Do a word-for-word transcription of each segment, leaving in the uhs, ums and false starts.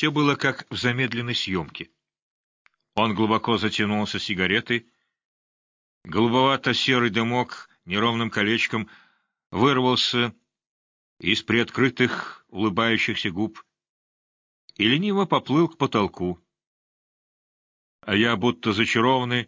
Все было как в замедленной съемке. Он глубоко затянулся сигаретой, голубовато-серый дымок неровным колечком вырвался из приоткрытых улыбающихся губ и лениво поплыл к потолку. А я, будто зачарованный,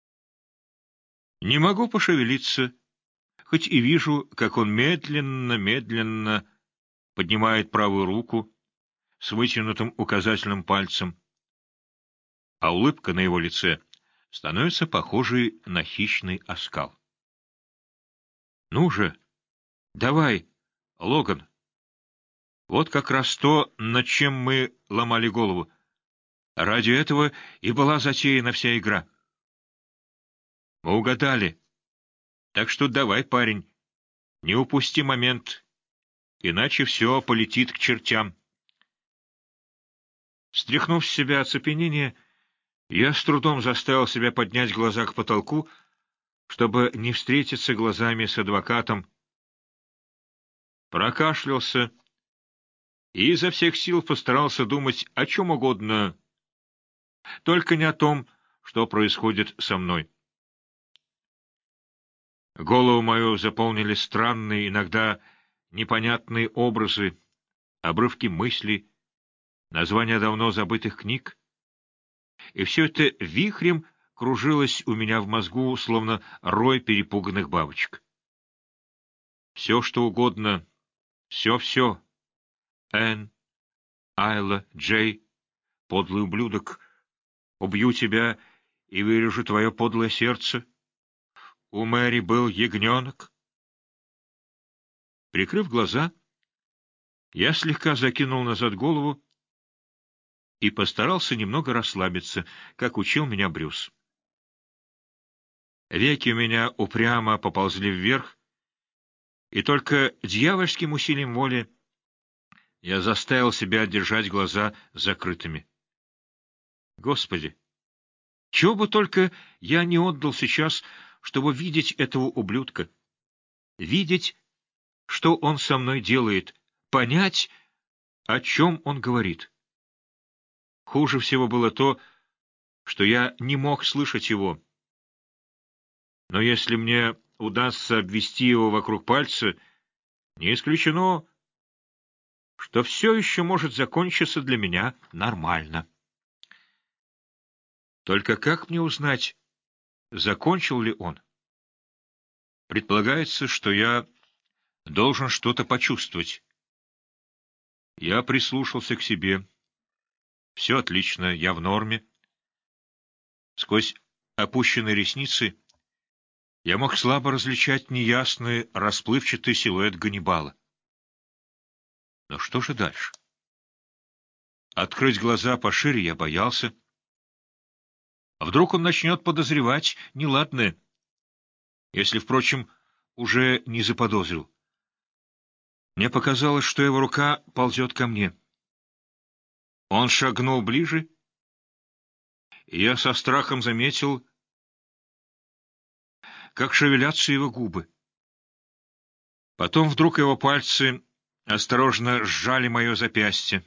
не могу пошевелиться, хоть и вижу, как он медленно-медленно поднимает правую руку с вытянутым указательным пальцем, а улыбка на его лице становится похожей на хищный оскал. — Ну же, давай, Логан. Вот как раз то, над чем мы ломали голову. Ради этого и была затеяна вся игра. Мы угадали. Так что давай, парень, не упусти момент, иначе все полетит к чертям. Стряхнув с себя оцепенение, я с трудом заставил себя поднять глаза к потолку, чтобы не встретиться глазами с адвокатом, прокашлялся и изо всех сил постарался думать о чем угодно, только не о том, что происходит со мной. Голову мою заполнили странные, иногда непонятные образы, обрывки мыслей, названия давно забытых книг, и все это вихрем кружилось у меня в мозгу, словно рой перепуганных бабочек. Все, что угодно, все-все. Энн, Айла, Джей, подлый ублюдок, убью тебя и вырежу твое подлое сердце. У Мэри был ягненок. Прикрыв глаза, я слегка закинул назад голову и постарался немного расслабиться, как учил меня Брюс. Веки у меня упрямо поползли вверх, и только дьявольским усилием воли я заставил себя держать глаза закрытыми. Господи, чего бы только я не отдал сейчас, чтобы видеть этого ублюдка, видеть, что он со мной делает, понять, о чем он говорит. Хуже всего было то, что я не мог слышать его. Но если мне удастся обвести его вокруг пальца, не исключено, что все еще может закончиться для меня нормально. Только как мне узнать, закончил ли он? Предполагается, что я должен что-то почувствовать. Я прислушался к себе. Все отлично, я в норме. Сквозь опущенные ресницы я мог слабо различать неясный, расплывчатый силуэт Ганнибала. Но что же дальше? Открыть глаза пошире я боялся. А вдруг он начнет подозревать неладное, если, впрочем, уже не заподозрил. Мне показалось, что его рука ползет ко мне. Он шагнул ближе, и я со страхом заметил, как шевелятся его губы. Потом вдруг его пальцы осторожно сжали мое запястье,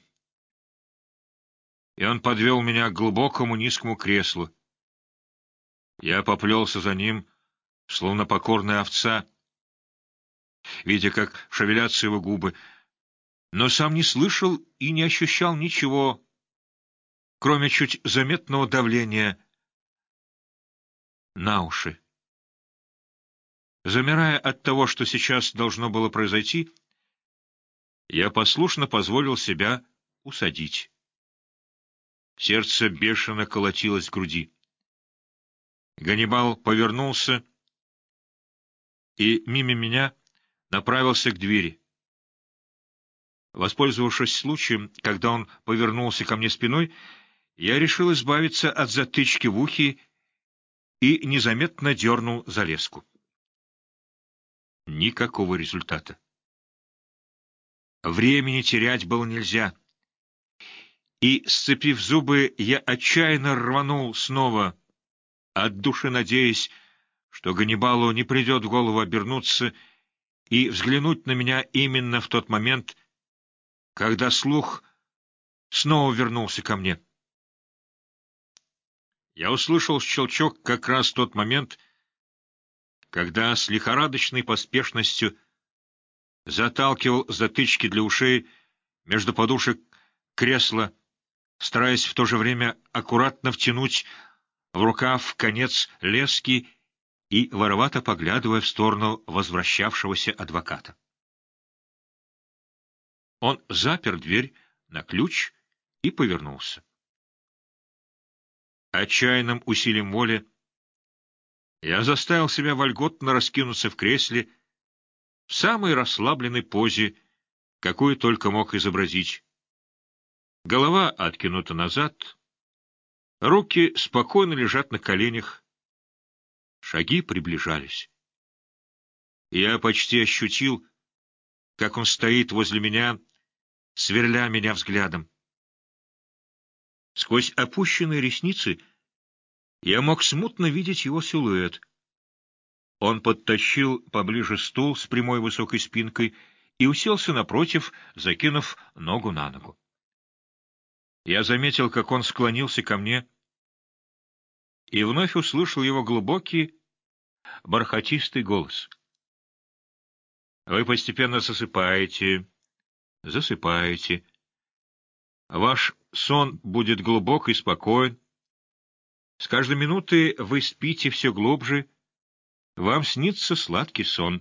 и он подвел меня к глубокому низкому креслу. Я поплелся за ним, словно покорная овца, видя, как шевелятся его губы, но сам не слышал и не ощущал ничего, кроме чуть заметного давления на уши. Замирая от того, что сейчас должно было произойти, я послушно позволил себя усадить. Сердце бешено колотилось в груди. Ганнибал повернулся и мимо меня направился к двери. Воспользовавшись случаем, когда он повернулся ко мне спиной, я решил избавиться от затычки в ухе и незаметно дернул за леску. Никакого результата. Времени терять было нельзя. И, сцепив зубы, я отчаянно рванул снова, от души надеясь, что Ганнибалу не придет в голову обернуться и взглянуть на меня именно в тот момент, когда слух снова вернулся ко мне. Я услышал щелчок как раз в тот момент, когда с лихорадочной поспешностью заталкивал затычки для ушей между подушек кресла, стараясь в то же время аккуратно втянуть в рукав конец лески и воровато поглядывая в сторону возвращавшегося адвоката. Он запер дверь на ключ и повернулся. Отчаянным усилием воли я заставил себя вольготно раскинуться в кресле в самой расслабленной позе, какую только мог изобразить. Голова откинута назад, руки спокойно лежат на коленях, шаги приближались. Я почти ощутил, как он стоит возле меня, сверля меня взглядом. Сквозь опущенные ресницы я мог смутно видеть его силуэт. Он подтащил поближе стул с прямой высокой спинкой и уселся напротив, закинув ногу на ногу. Я заметил, как он склонился ко мне, и вновь услышал его глубокий, бархатистый голос. «Вы постепенно засыпаете, засыпаете. Ваш сон будет глубок и спокоен. С каждой минуты вы спите все глубже. Вам снится сладкий сон».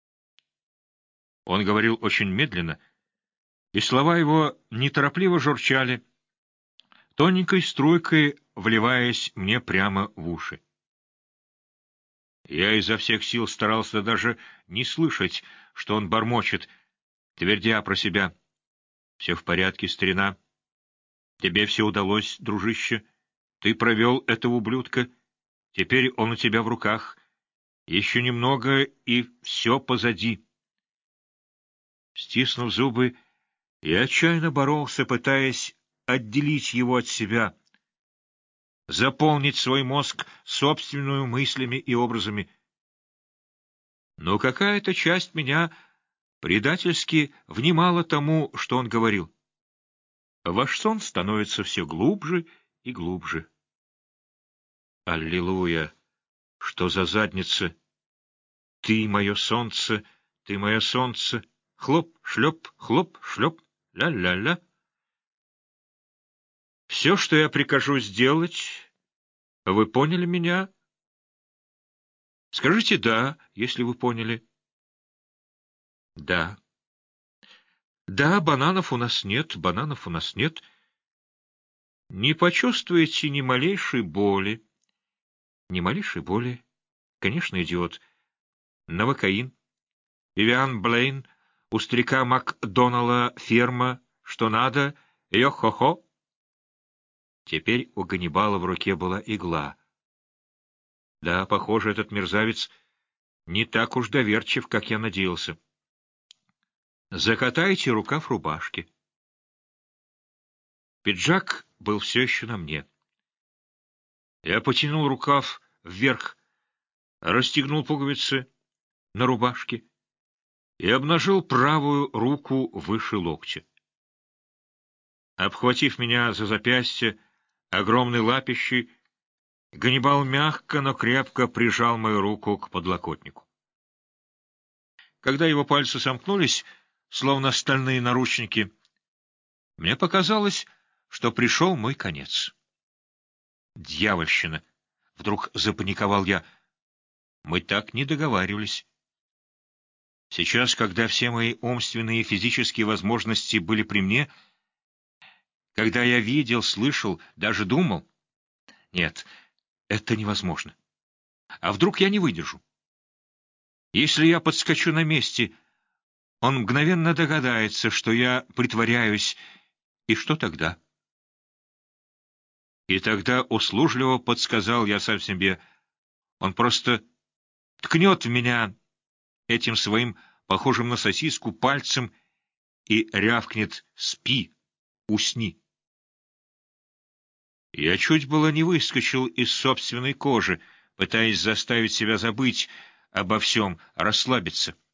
Он говорил очень медленно, и слова его неторопливо журчали, тоненькой струйкой вливаясь мне прямо в уши. Я изо всех сил старался даже не слышать, что он бормочет, твердя про себя. «Все в порядке, старина. Тебе все удалось, дружище. Ты провел этого ублюдка. Теперь он у тебя в руках. Еще немного, и все позади». Стиснув зубы, я отчаянно боролся, пытаясь отделить его от себя, заполнить свой мозг собственными мыслями и образами. Но какая-то часть меня предательски внимала тому, что он говорил. Ваш сон становится все глубже и глубже. Аллилуйя! Что за задница? Ты мое солнце, ты мое солнце. Хлоп, шлеп, хлоп, шлеп, ля-ля-ля. Все, что я прикажу сделать, вы поняли меня? Скажите «да», если вы поняли. Да. Да, бананов у нас нет, бананов у нас нет. Не почувствуете ни малейшей боли. Ни малейшей боли. Конечно, идиот. Новокаин. Вивиан Блейн. У старика Макдоналла ферма. Что надо? Йо-хо-хо. Теперь у Ганнибала в руке была игла. Да, похоже, этот мерзавец не так уж доверчив, как я надеялся. Закатайте рукав рубашки. Пиджак был все еще на мне. Я потянул рукав вверх, расстегнул пуговицы на рубашке и обнажил правую руку выше локтя. Обхватив меня за запястье огромной лапищей, Ганнибал мягко, но крепко прижал мою руку к подлокотнику. Когда его пальцы сомкнулись, словно стальные наручники, мне показалось, что пришел мой конец. Дьявольщина! Вдруг запаниковал я. Мы так не договаривались. Сейчас, когда все мои умственные и физические возможности были при мне, когда я видел, слышал, даже думал... Нет, это невозможно. А вдруг я не выдержу? Если я подскочу на месте, он мгновенно догадается, что я притворяюсь, и что тогда? И тогда услужливо подсказал я сам себе, он просто ткнет в меня этим своим, похожим на сосиску, пальцем и рявкнет: «Спи, усни». Я чуть было не выскочил из собственной кожи, пытаясь заставить себя забыть обо всем, расслабиться.